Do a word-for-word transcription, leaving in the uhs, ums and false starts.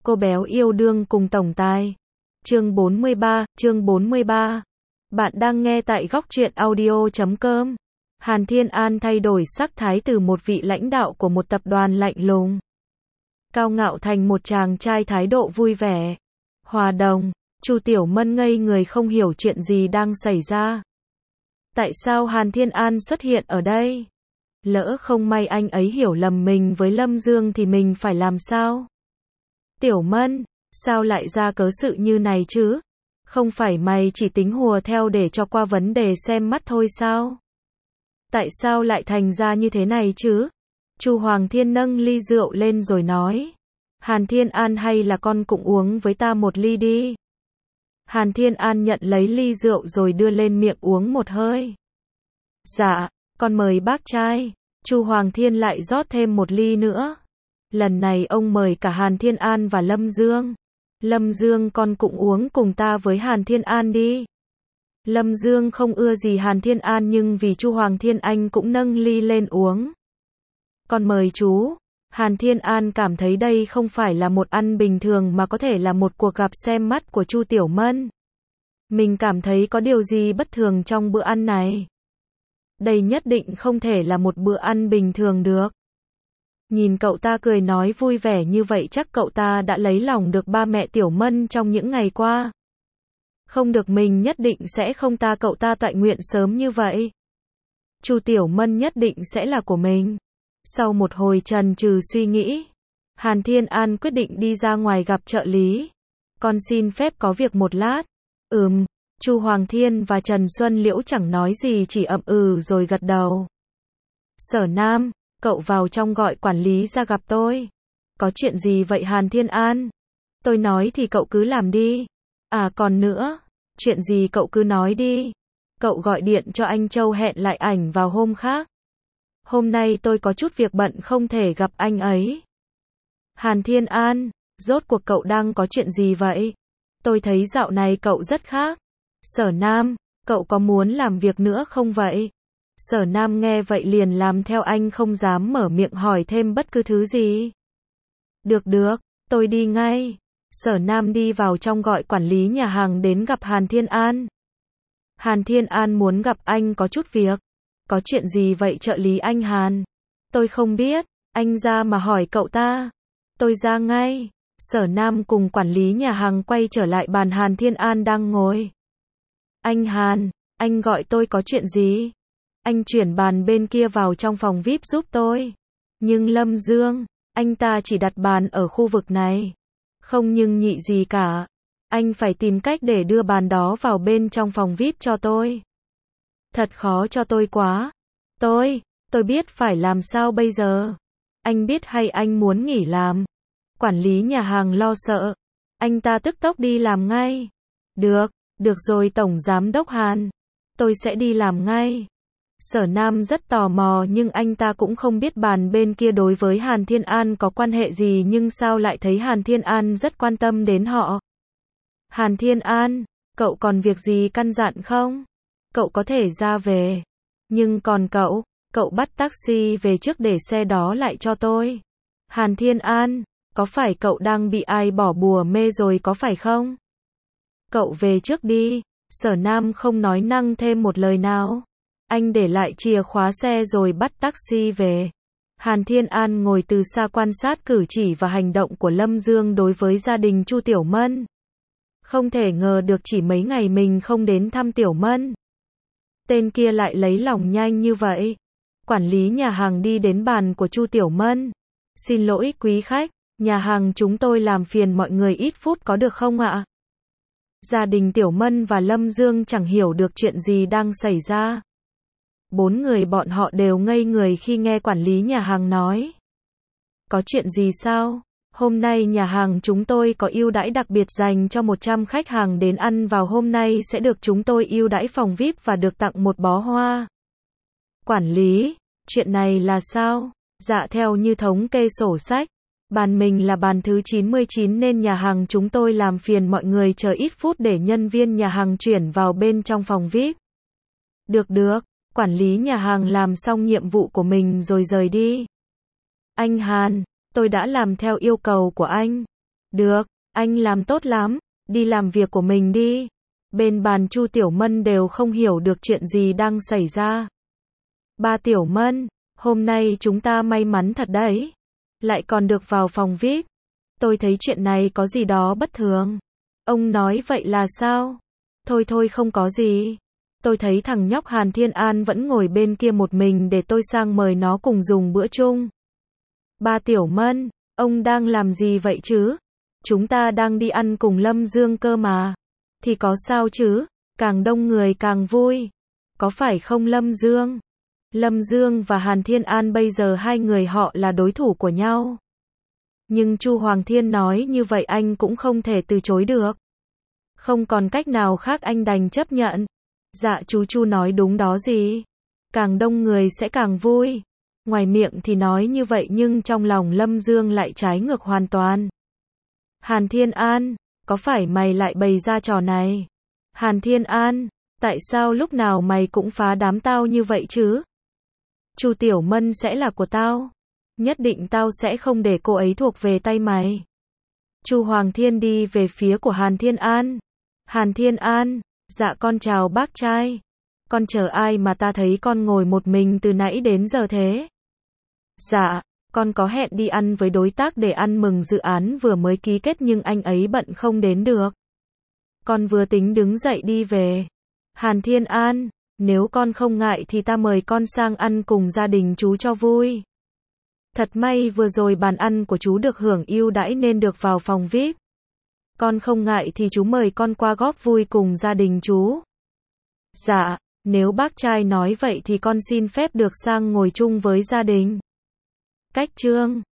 Cô béo yêu đương cùng tổng tài. Chương bốn mươi ba, chương bốn mươi ba. Bạn đang nghe tại góc truyện audio chấm com. Hàn Thiên An thay đổi sắc thái từ một vị lãnh đạo của một tập đoàn lạnh lùng, cao ngạo thành một chàng trai thái độ vui vẻ, hòa đồng. Chu Tiểu Mân ngây người không hiểu chuyện gì đang xảy ra. Tại sao Hàn Thiên An xuất hiện ở đây? Lỡ không may anh ấy hiểu lầm mình với Lâm Dương thì mình phải làm sao? Tiểu Mân, sao lại ra cớ sự như này chứ? Không phải mày chỉ tính hùa theo để cho qua vấn đề xem mắt thôi sao? Tại sao lại thành ra như thế này chứ? Chu Hoàng Thiên nâng ly rượu lên rồi nói. Hàn Thiên An, hay là con cũng uống với ta một ly đi. Hàn Thiên An nhận lấy ly rượu rồi đưa lên miệng uống một hơi. Dạ, con mời bác trai. Chu Hoàng Thiên lại rót thêm một ly nữa. Lần này ông mời cả Hàn Thiên An và Lâm Dương. Lâm Dương, con cũng uống cùng ta với Hàn Thiên An đi. Lâm Dương không ưa gì Hàn Thiên An nhưng vì Chu Hoàng Thiên anh cũng nâng ly lên uống. Con mời chú. Hàn Thiên An cảm thấy đây không phải là một ăn bình thường mà có thể là một cuộc gặp xem mắt của Chu Tiểu Mân. Mình cảm thấy có điều gì bất thường trong bữa ăn này. Đây nhất định không thể là một bữa ăn bình thường được. Nhìn cậu ta cười nói vui vẻ như vậy chắc cậu ta đã lấy lòng được ba mẹ Tiểu Mân trong những ngày qua. Không được, mình nhất định sẽ không ta cậu ta toại nguyện sớm như vậy. Chu Tiểu Mân nhất định sẽ là của mình. Sau một hồi chần chừ suy nghĩ, Hàn Thiên An quyết định đi ra ngoài gặp trợ lý. Con xin phép có việc một lát. Ừm, Chu Hoàng Thiên và Trần Xuân Liễu chẳng nói gì chỉ ậm ừ rồi gật đầu. Sở Nam, cậu vào trong gọi quản lý ra gặp tôi. Có chuyện gì vậy Hàn Thiên An? Tôi nói thì cậu cứ làm đi. À còn nữa, chuyện gì cậu cứ nói đi. Cậu gọi điện cho anh Châu hẹn lại ảnh vào hôm khác. Hôm nay tôi có chút việc bận không thể gặp anh ấy. Hàn Thiên An, rốt cuộc cậu đang có chuyện gì vậy? Tôi thấy dạo này cậu rất khác. Sở Nam, cậu có muốn làm việc nữa không vậy? Sở Nam nghe vậy liền làm theo, anh không dám mở miệng hỏi thêm bất cứ thứ gì. Được được, tôi đi ngay. Sở Nam đi vào trong gọi quản lý nhà hàng đến gặp Hàn Thiên An. Hàn Thiên An muốn gặp anh có chút việc. Có chuyện gì vậy trợ lý anh Hàn? Tôi không biết, anh ra mà hỏi cậu ta. Tôi ra ngay. Sở Nam cùng quản lý nhà hàng quay trở lại bàn Hàn Thiên An đang ngồi. Anh Hàn, anh gọi tôi có chuyện gì? Anh chuyển bàn bên kia vào trong phòng vi ai pi giúp tôi. Nhưng Lâm Dương, anh ta chỉ đặt bàn ở khu vực này. Không nhưng nhị gì cả. Anh phải tìm cách để đưa bàn đó vào bên trong phòng vi ai pi cho tôi. Thật khó cho tôi quá. Tôi, tôi biết phải làm sao bây giờ. Anh biết hay anh muốn nghỉ làm? Quản lý nhà hàng lo sợ. Anh ta tức tốc đi làm ngay. Được, được rồi Tổng Giám đốc Hàn. Tôi sẽ đi làm ngay. Sở Nam rất tò mò nhưng anh ta cũng không biết bàn bên kia đối với Hàn Thiên An có quan hệ gì nhưng sao lại thấy Hàn Thiên An rất quan tâm đến họ. Hàn Thiên An, cậu còn việc gì căn dặn không? Cậu có thể ra về. Nhưng còn cậu, cậu bắt taxi về trước để xe đó lại cho tôi. Hàn Thiên An, có phải cậu đang bị ai bỏ bùa mê rồi có phải không? Cậu về trước đi. Sở Nam không nói năng thêm một lời nào. Anh để lại chìa khóa xe rồi bắt taxi về. Hàn Thiên An ngồi từ xa quan sát cử chỉ và hành động của Lâm Dương đối với gia đình Chu Tiểu Mân. Không thể ngờ được chỉ mấy ngày mình không đến thăm Tiểu Mân, tên kia lại lấy lòng nhanh như vậy. Quản lý nhà hàng đi đến bàn của Chu Tiểu Mân. Xin lỗi quý khách, nhà hàng chúng tôi làm phiền mọi người ít phút có được không ạ? Gia đình Tiểu Mân và Lâm Dương chẳng hiểu được chuyện gì đang xảy ra. Bốn người bọn họ đều ngây người khi nghe quản lý nhà hàng nói. Có chuyện gì sao? Hôm nay nhà hàng chúng tôi có ưu đãi đặc biệt dành cho một trăm khách hàng đến ăn vào hôm nay sẽ được chúng tôi ưu đãi phòng vi ai pi và được tặng một bó hoa. Quản lý, chuyện này là sao? Dạ theo như thống kê sổ sách, bàn mình là bàn thứ chín mươi chín nên nhà hàng chúng tôi làm phiền mọi người chờ ít phút để nhân viên nhà hàng chuyển vào bên trong phòng vi ai pi. Được được, quản lý nhà hàng làm xong nhiệm vụ của mình rồi rời đi. Anh Hàn, tôi đã làm theo yêu cầu của anh. Được, anh làm tốt lắm, đi làm việc của mình đi. Bên bàn Chu Tiểu Mân đều không hiểu được chuyện gì đang xảy ra. Ba Tiểu Mân, hôm nay chúng ta may mắn thật đấy. Lại còn được vào phòng vi ai pi. Tôi thấy chuyện này có gì đó bất thường. Ông nói vậy là sao? Thôi thôi không có gì. Tôi thấy thằng nhóc Hàn Thiên An vẫn ngồi bên kia một mình để tôi sang mời nó cùng dùng bữa chung. Ba Tiểu Mân, ông đang làm gì vậy chứ? Chúng ta đang đi ăn cùng Lâm Dương cơ mà. Thì có sao chứ? Càng đông người càng vui. Có phải không Lâm Dương? Lâm Dương và Hàn Thiên An bây giờ hai người họ là đối thủ của nhau. Nhưng Chu Hoàng Thiên nói như vậy anh cũng không thể từ chối được. Không còn cách nào khác anh đành chấp nhận. Dạ chú Chu nói đúng đó gì. Càng đông người sẽ càng vui. Ngoài miệng thì nói như vậy nhưng trong lòng Lâm Dương lại trái ngược hoàn toàn. Hàn Thiên An, có phải mày lại bày ra trò này? Hàn Thiên An, tại sao lúc nào mày cũng phá đám tao như vậy chứ? Chu Tiểu Mân sẽ là của tao. Nhất định tao sẽ không để cô ấy thuộc về tay mày. Chu Hoàng Thiên đi về phía của Hàn Thiên An. Hàn Thiên An, dạ con chào bác trai. Con chờ ai mà ta thấy con ngồi một mình từ nãy đến giờ thế? Dạ, con có hẹn đi ăn với đối tác để ăn mừng dự án vừa mới ký kết nhưng anh ấy bận không đến được. Con vừa tính đứng dậy đi về. Hàn Thiên An, nếu con không ngại thì ta mời con sang ăn cùng gia đình chú cho vui. Thật may vừa rồi bàn ăn của chú được hưởng ưu đãi nên được vào phòng vi ai pi. Con không ngại thì chú mời con qua góp vui cùng gia đình chú. Dạ, nếu bác trai nói vậy thì con xin phép được sang ngồi chung với gia đình. Cách chương